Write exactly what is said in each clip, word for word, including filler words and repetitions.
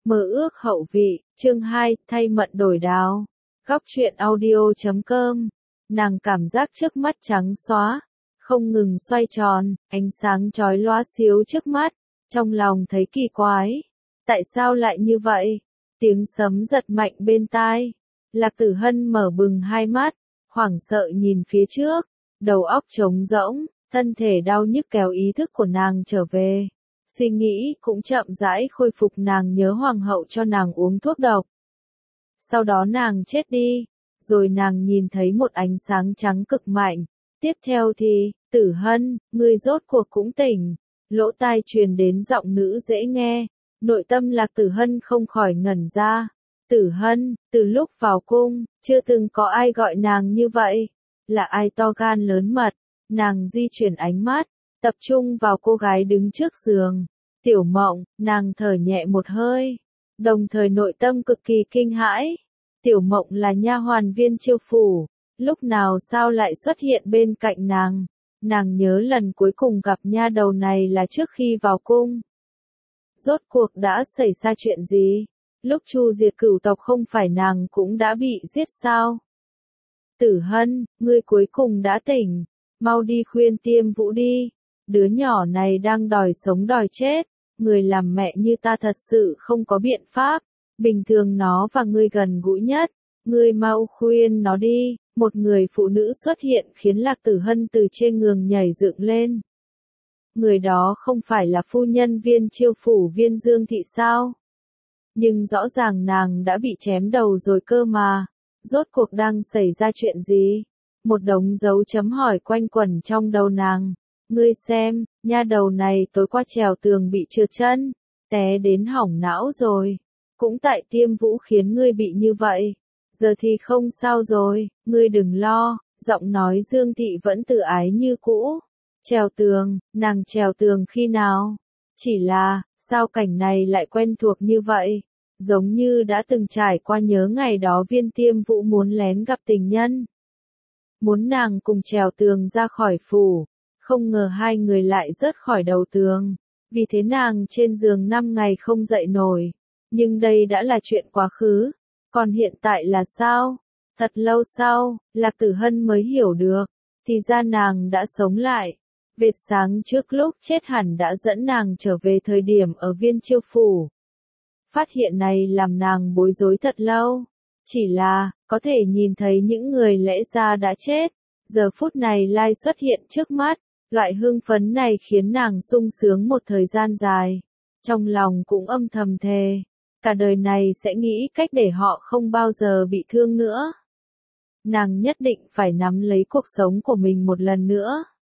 Mơ ước hậu vị, chương hai, thay mận đổi đáo. Góc truyện audio chấm com. Nàng cảm giác trước mắt trắng xóa, không ngừng xoay tròn, ánh sáng chói lóa xíu trước mắt, trong lòng thấy kỳ quái. Tại sao lại như vậy? Tiếng sấm giật mạnh bên tai. Lạc Tử Hân mở bừng hai mắt, hoảng sợ nhìn phía trước, đầu óc trống rỗng, thân thể đau nhức kéo ý thức của nàng trở về. Suy nghĩ cũng chậm rãi khôi phục, nàng nhớ hoàng hậu cho nàng uống thuốc độc. Sau đó nàng chết đi, rồi nàng nhìn thấy một ánh sáng trắng cực mạnh. Tiếp theo thì, Tử Hân, ngươi rốt cuộc cũng tỉnh. Lỗ tai truyền đến giọng nữ dễ nghe, nội tâm Lạc Tử Hân không khỏi ngẩn ra. Tử Hân, từ lúc vào cung, chưa từng có ai gọi nàng như vậy. Là ai to gan lớn mật? Nàng di chuyển ánh mắt, tập trung vào cô gái đứng trước giường. Tiểu Mộng, nàng thở nhẹ một hơi, đồng thời nội tâm cực kỳ kinh hãi. Tiểu Mộng là nha hoàn viên chiêu phủ, lúc nào sao lại xuất hiện bên cạnh nàng? Nàng nhớ lần cuối cùng gặp nha đầu này là trước khi vào cung. Rốt cuộc đã xảy ra chuyện gì? Lúc Chu diệt cửu tộc không phải nàng cũng đã bị giết sao? Tử Hân, ngươi cuối cùng đã tỉnh, mau đi khuyên Tiêm Vũ đi. Đứa nhỏ này đang đòi sống đòi chết, người làm mẹ như ta thật sự không có biện pháp. Bình thường nó và ngươi gần gũi nhất, ngươi mau khuyên nó đi. Một người phụ nữ xuất hiện khiến Lạc Tử Hân từ trên giường nhảy dựng lên. Người đó không phải là phu nhân viên chiêu phủ Viên Dương Thị sao? Nhưng rõ ràng nàng đã bị chém đầu rồi cơ mà. Rốt cuộc đang xảy ra chuyện gì? Một đống dấu chấm hỏi quanh quẩn trong đầu nàng. Ngươi xem, nha đầu này tối qua trèo tường bị trượt chân, té đến hỏng não rồi. Cũng tại Tiêm Vũ khiến ngươi bị như vậy. Giờ thì không sao rồi, ngươi đừng lo. Giọng nói Dương Thị vẫn tự ái như cũ. Trèo tường, nàng trèo tường khi nào? Chỉ là, sao cảnh này lại quen thuộc như vậy? Giống như đã từng trải qua, nhớ ngày đó Viên Tiêm Vũ muốn lén gặp tình nhân. Muốn nàng cùng trèo tường ra khỏi phủ. Không ngờ hai người lại rớt khỏi đầu tường. Vì thế nàng trên giường năm ngày không dậy nổi. Nhưng đây đã là chuyện quá khứ. Còn hiện tại là sao? Thật lâu sau, Lạc Tử Hân mới hiểu được. Thì ra nàng đã sống lại. Vệt sáng trước lúc chết hẳn đã dẫn nàng trở về thời điểm ở Viên Chiêu phủ. Phát hiện này làm nàng bối rối thật lâu. Chỉ là, có thể nhìn thấy những người lẽ ra đã chết. Giờ phút này lai xuất hiện trước mắt. Loại hưng phấn này khiến nàng sung sướng một thời gian dài. Trong lòng cũng âm thầm thề. Cả đời này sẽ nghĩ cách để họ không bao giờ bị thương nữa. Nàng nhất định phải nắm lấy cuộc sống của mình một lần nữa.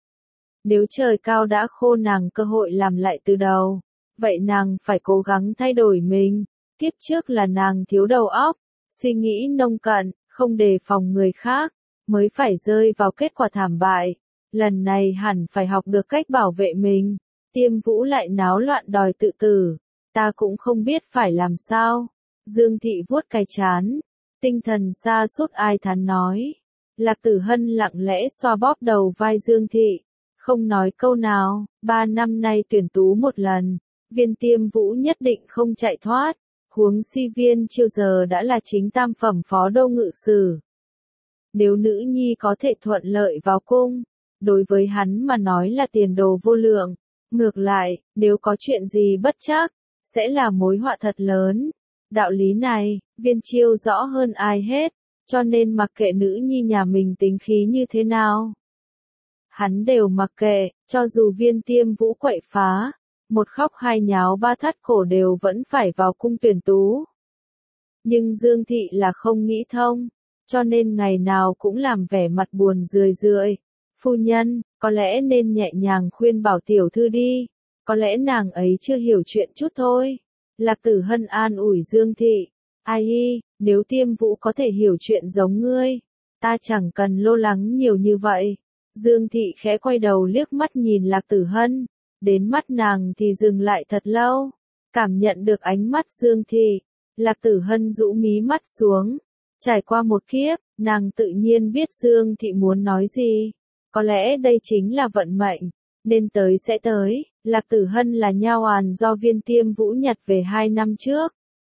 Nếu trời cao đã khô nàng cơ hội làm lại từ đầu, vậy nàng phải cố gắng thay đổi mình. Kiếp trước là nàng thiếu đầu óc, suy nghĩ nông cạn, không đề phòng người khác, mới phải rơi vào kết quả thảm bại. Lần này hẳn phải học được cách bảo vệ mình. Tiêm Vũ lại náo loạn đòi tự tử. Ta cũng không biết phải làm sao. Dương Thị vuốt cái trán. Tinh thần sa sút ai thán nói. Lạc Tử Hân lặng lẽ xoa bóp đầu vai Dương Thị. Không nói câu nào. Ba năm nay tuyển tú một lần. Viên Tiêm Vũ nhất định không chạy thoát. Huống si Viên Chiêu giờ đã là chính tam phẩm phó đô ngự sử. Nếu nữ nhi có thể thuận lợi vào cung, đối với hắn mà nói là tiền đồ vô lượng. Ngược lại, nếu có chuyện gì bất trắc, sẽ là mối họa thật lớn. Đạo lý này, Viên Chiêu rõ hơn ai hết, cho nên mặc kệ nữ nhi nhà mình tính khí như thế nào. Hắn đều mặc kệ, cho dù Viên Tiêm Vũ quậy phá, một khóc hai nháo ba thắt cổ đều vẫn phải vào cung tuyển tú. Nhưng Dương Thị là không nghĩ thông, cho nên ngày nào cũng làm vẻ mặt buồn rười rượi. Phu nhân, có lẽ nên nhẹ nhàng khuyên bảo tiểu thư đi, có lẽ nàng ấy chưa hiểu chuyện chút thôi. Lạc Tử Hân an ủi Dương Thị, ai y, nếu Tiêm Vũ có thể hiểu chuyện giống ngươi, ta chẳng cần lo lắng nhiều như vậy. Dương Thị khẽ quay đầu liếc mắt nhìn Lạc Tử Hân, đến mắt nàng thì dừng lại thật lâu, cảm nhận được ánh mắt Dương Thị. Lạc Tử Hân rũ mí mắt xuống, trải qua một kiếp, nàng tự nhiên biết Dương Thị muốn nói gì. Có lẽ đây chính là vận mệnh, nên tới sẽ tới. Lạc Tử Hân là nha hoàn do Viên Tiêm Vũ nhặt về hai năm trước,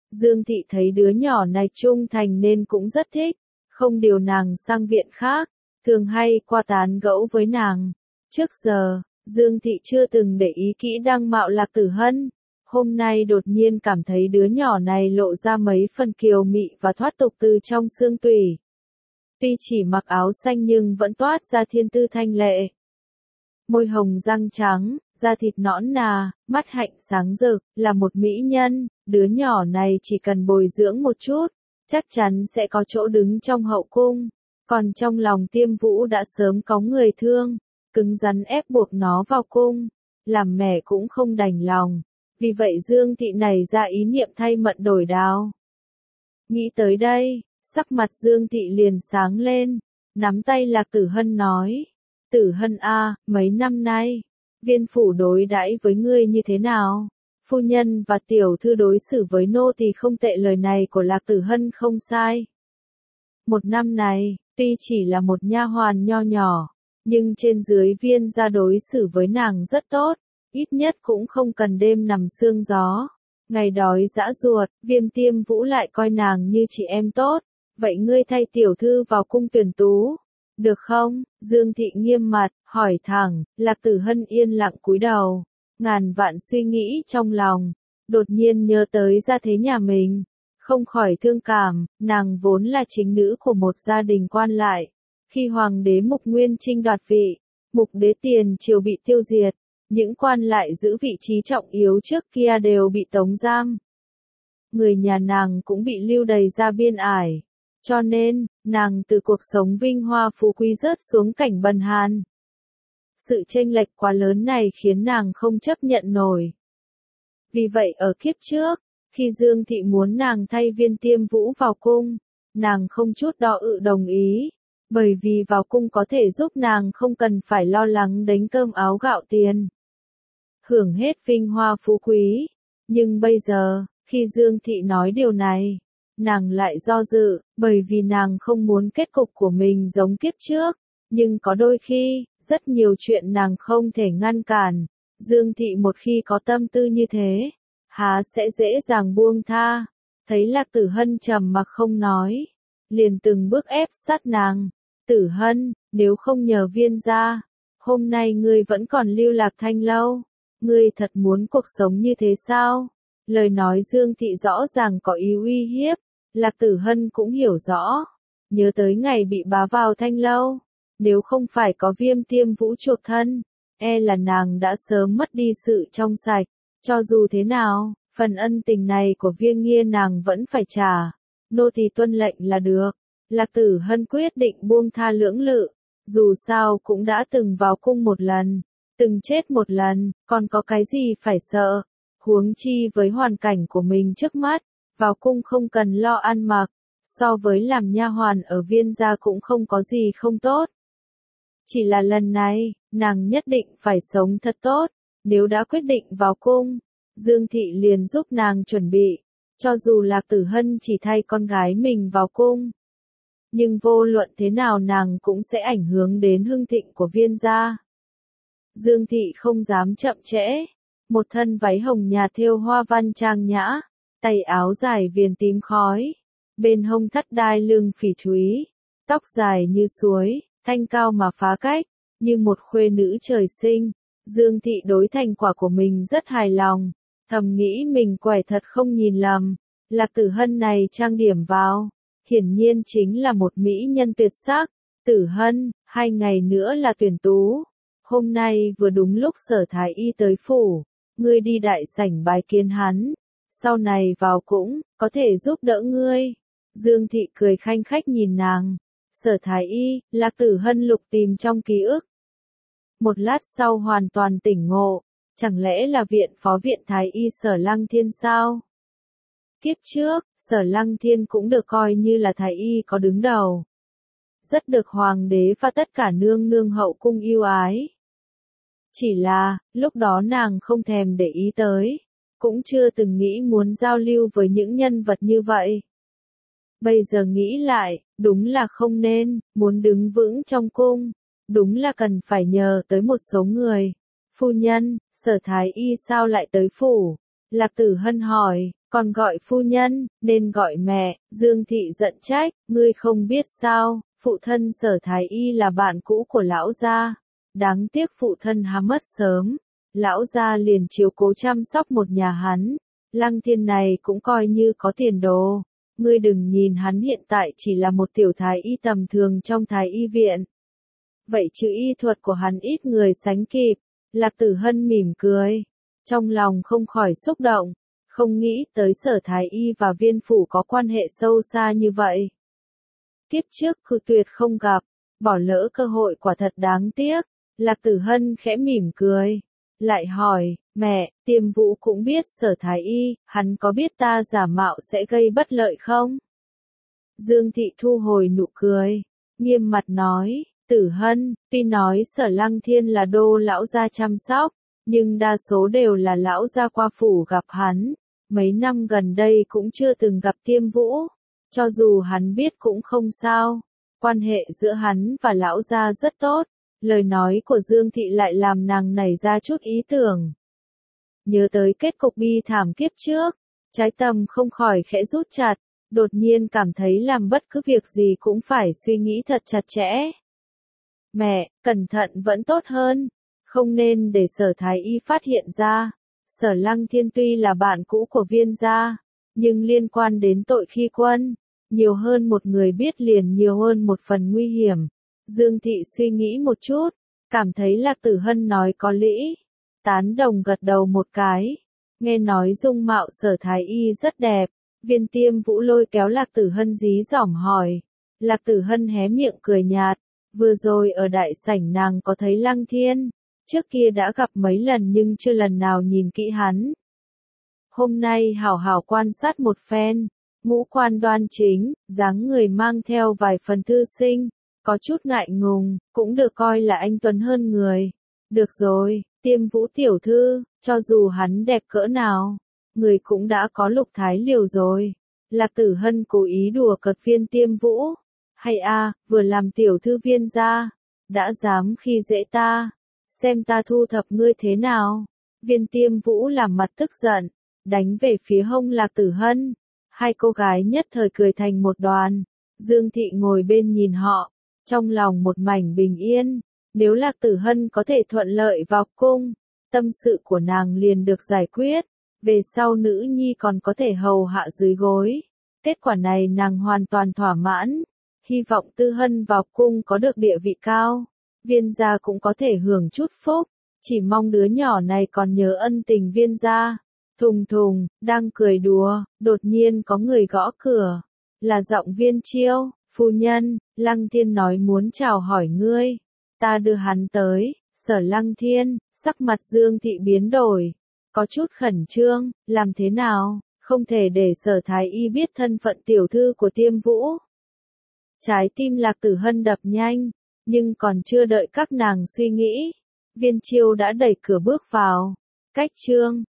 Dương Thị thấy đứa nhỏ này trung thành nên cũng rất thích, không điều nàng sang viện khác, thường hay qua tán gẫu với nàng. Trước giờ, Dương Thị chưa từng để ý kỹ đăng mạo Lạc Tử Hân, hôm nay đột nhiên cảm thấy đứa nhỏ này lộ ra mấy phần kiều mị và thoát tục từ trong xương tủy. Tuy chỉ mặc áo xanh nhưng vẫn toát ra thiên tư thanh lệ. Môi hồng răng trắng, da thịt nõn nà, mắt hạnh sáng rực, là một mỹ nhân, đứa nhỏ này chỉ cần bồi dưỡng một chút, chắc chắn sẽ có chỗ đứng trong hậu cung. Còn trong lòng Tiêm Vũ đã sớm có người thương, cứng rắn ép buộc nó vào cung, làm mẹ cũng không đành lòng. Vì vậy Dương Thị nảy ra ý niệm thay mận đổi đao. Nghĩ tới đây, sắc mặt Dương Thị liền sáng lên, nắm tay Lạc Tử Hân nói. Tử Hân a, mấy năm nay, viên phủ đối đãi với ngươi như thế nào? Phu nhân và tiểu thư đối xử với nô tỳ không tệ, lời này của Lạc Tử Hân không sai. Một năm này, tuy chỉ là một nha hoàn nho nhỏ, nhưng trên dưới viên gia đối xử với nàng rất tốt, ít nhất cũng không cần đêm nằm sương gió. Ngày đói dã ruột, Viêm Tiêm Vũ lại coi nàng như chị em tốt, vậy ngươi thay tiểu thư vào cung tuyển tú. Được không? Dương Thị nghiêm mặt, hỏi thẳng. Lạc Tử Hân yên lặng cúi đầu, ngàn vạn suy nghĩ trong lòng, đột nhiên nhớ tới gia thế nhà mình, không khỏi thương cảm, nàng vốn là chính nữ của một gia đình quan lại. Khi hoàng đế Mục Nguyên Trinh đoạt vị, Mục đế tiền triều bị tiêu diệt, những quan lại giữ vị trí trọng yếu trước kia đều bị tống giam. Người nhà nàng cũng bị lưu đày ra biên ải. Cho nên, nàng từ cuộc sống vinh hoa phú quý rớt xuống cảnh bần hàn. Sự chênh lệch quá lớn này khiến nàng không chấp nhận nổi. Vì vậy ở kiếp trước, khi Dương Thị muốn nàng thay Viên Tiêm Vũ vào cung, nàng không chút do dự đồng ý, bởi vì vào cung có thể giúp nàng không cần phải lo lắng đánh cơm áo gạo tiền, hưởng hết vinh hoa phú quý. Nhưng bây giờ, khi Dương Thị nói điều này, nàng lại do dự, bởi vì nàng không muốn kết cục của mình giống kiếp trước, nhưng có đôi khi, rất nhiều chuyện nàng không thể ngăn cản. Dương Thị một khi có tâm tư như thế, há sẽ dễ dàng buông tha. Thấy Lạc Tử Hân trầm mặc không nói, liền từng bước ép sát nàng. Tử Hân, nếu không nhờ Viên gia, hôm nay ngươi vẫn còn lưu lạc Thanh lâu, ngươi thật muốn cuộc sống như thế sao? Lời nói Dương Thị rõ ràng có ý uy hiếp. Lạc Tử Hân cũng hiểu rõ, nhớ tới ngày bị bá vào Thanh lâu, nếu không phải có Viêm Tiêm Vũ chuộc thân, e là nàng đã sớm mất đi sự trong sạch. Cho dù thế nào, phần ân tình này của Viên Nghia nàng vẫn phải trả, nô tỳ tuân lệnh là được. Lạc Tử Hân quyết định buông tha lưỡng lự, dù sao cũng đã từng vào cung một lần, từng chết một lần, còn có cái gì phải sợ, huống chi với hoàn cảnh của mình trước mắt. Vào cung không cần lo ăn mặc, so với làm nha hoàn ở Viên gia cũng không có gì không tốt. Chỉ là lần này, nàng nhất định phải sống thật tốt, nếu đã quyết định vào cung, Dương Thị liền giúp nàng chuẩn bị, cho dù Lạc Tử Hân chỉ thay con gái mình vào cung. Nhưng vô luận thế nào nàng cũng sẽ ảnh hưởng đến hưng thịnh của Viên gia. Dương Thị không dám chậm trễ, một thân váy hồng nhà thêu hoa văn trang nhã, tay áo dài viền tím khói, bên hông thắt đai lưng phỉ thúy, tóc dài như suối, thanh cao mà phá cách, như một khuê nữ trời sinh. Dương Thị đối thành quả của mình rất hài lòng, thầm nghĩ mình quẻ thật không nhìn lầm. Lạc Tử Hân này trang điểm vào, hiển nhiên chính là một mỹ nhân tuyệt sắc. Tử Hân, hai ngày nữa là tuyển tú, hôm nay vừa đúng lúc Sở Thái Y tới phủ, ngươi đi đại sảnh bái kiến hắn. Sau này vào cũng, có thể giúp đỡ ngươi. Dương Thị cười khanh khách nhìn nàng. Sở Thái Y, Lạc Tử Hân lục tìm trong ký ức. Một lát sau hoàn toàn tỉnh ngộ, chẳng lẽ là viện phó viện Thái Y Sở Lăng Thiên sao? Kiếp trước, Sở Lăng Thiên cũng được coi như là Thái Y có đứng đầu. Rất được hoàng đế và tất cả nương nương hậu cung yêu ái. Chỉ là, lúc đó nàng không thèm để ý tới, cũng chưa từng nghĩ muốn giao lưu với những nhân vật như vậy. Bây giờ nghĩ lại, đúng là không nên, muốn đứng vững trong cung, đúng là cần phải nhờ tới một số người. Phu nhân, Sở Thái Y sao lại tới phủ? Lạc Tử Hân hỏi, Còn gọi phu nhân, nên gọi mẹ, Dương Thị giận trách, ngươi không biết sao, phụ thân Sở Thái Y là bạn cũ của lão gia. Đáng tiếc phụ thân hắn mất sớm, lão gia liền chiếu cố chăm sóc một nhà hắn. Lăng Thiên này cũng coi như có tiền đồ. Ngươi đừng nhìn hắn hiện tại chỉ là một tiểu thái y tầm thường trong thái y viện. Vậy chứ y thuật của hắn ít người sánh kịp. Lạc Tử Hân mỉm cười, trong lòng không khỏi xúc động, không nghĩ tới Sở Thái Y và Viên phủ có quan hệ sâu xa như vậy. Kiếp trước cự tuyệt không gặp, bỏ lỡ cơ hội quả thật đáng tiếc. Lạc Tử Hân khẽ mỉm cười, lại hỏi, mẹ, Tiêm Vũ cũng biết Sở Thái Y, hắn có biết ta giả mạo sẽ gây bất lợi không? Dương Thị thu hồi nụ cười, nghiêm mặt nói, Tử Hân, tuy nói Sở Lăng Thiên là đô lão gia chăm sóc, nhưng đa số đều là lão gia qua phủ gặp hắn. Mấy năm gần đây cũng chưa từng gặp Tiêm Vũ, cho dù hắn biết cũng không sao. Quan hệ giữa hắn và lão gia rất tốt. Lời nói của Dương Thị lại làm nàng nảy ra chút ý tưởng. Nhớ tới kết cục bi thảm kiếp trước, trái tâm không khỏi khẽ rút chặt, đột nhiên cảm thấy làm bất cứ việc gì cũng phải suy nghĩ thật chặt chẽ. Mẹ, cẩn thận vẫn tốt hơn, không nên để Sở Thái Y phát hiện ra. Sở Lăng Thiên tuy là bạn cũ của Viên gia, nhưng liên quan đến tội khi quân, nhiều hơn một người biết liền nhiều hơn một phần nguy hiểm. Dương Thị suy nghĩ một chút, cảm thấy Lạc Tử Hân nói có lý, tán đồng gật đầu một cái. Nghe nói dung mạo Sở Thái Y rất đẹp, Viên Tiêm Vũ lôi kéo Lạc Tử Hân dí dỏm hỏi. Lạc Tử Hân hé miệng cười nhạt, vừa rồi ở đại sảnh nàng có thấy Lăng Thiên, trước kia đã gặp mấy lần nhưng chưa lần nào nhìn kỹ hắn. Hôm nay hảo hảo quan sát một phen, ngũ quan đoan chính, dáng người mang theo vài phần thư sinh, có chút ngại ngùng, cũng được coi là anh tuấn hơn người. Được rồi, Tiêm Vũ tiểu thư, cho dù hắn đẹp cỡ nào, người cũng đã có lục thái liều rồi. Lạc Tử Hân cố ý đùa cợt Viên Tiêm Vũ. Hay a, vừa làm tiểu thư Viên gia, đã dám khi dễ ta, xem ta thu thập ngươi thế nào. Viên Tiêm Vũ làm mặt tức giận, đánh về phía hông Lạc Tử Hân. Hai cô gái nhất thời cười thành một đoàn. Dương Thị ngồi bên nhìn họ, trong lòng một mảnh bình yên. Nếu Lạc Tử Hân có thể thuận lợi vào cung, tâm sự của nàng liền được giải quyết. Về sau nữ nhi còn có thể hầu hạ dưới gối. Kết quả này nàng hoàn toàn thỏa mãn. Hy vọng Tư Hân vào cung có được địa vị cao. Viên gia cũng có thể hưởng chút phúc. Chỉ mong đứa nhỏ này còn nhớ ân tình Viên gia. Thùng thùng, đang cười đùa, đột nhiên có người gõ cửa. Là giọng Viên Chiêu. Phu nhân, Lăng Thiên nói muốn chào hỏi ngươi. Ta đưa hắn tới. Sở Lăng Thiên, sắc mặt Dương Thị biến đổi. Có chút khẩn trương, làm thế nào, không thể để Sở Thái Y biết thân phận tiểu thư của Tiêm Vũ. Trái tim Lạc Tử Hân đập nhanh, nhưng còn chưa đợi các nàng suy nghĩ. Viên Chiêu đã đẩy cửa bước vào. Cách chương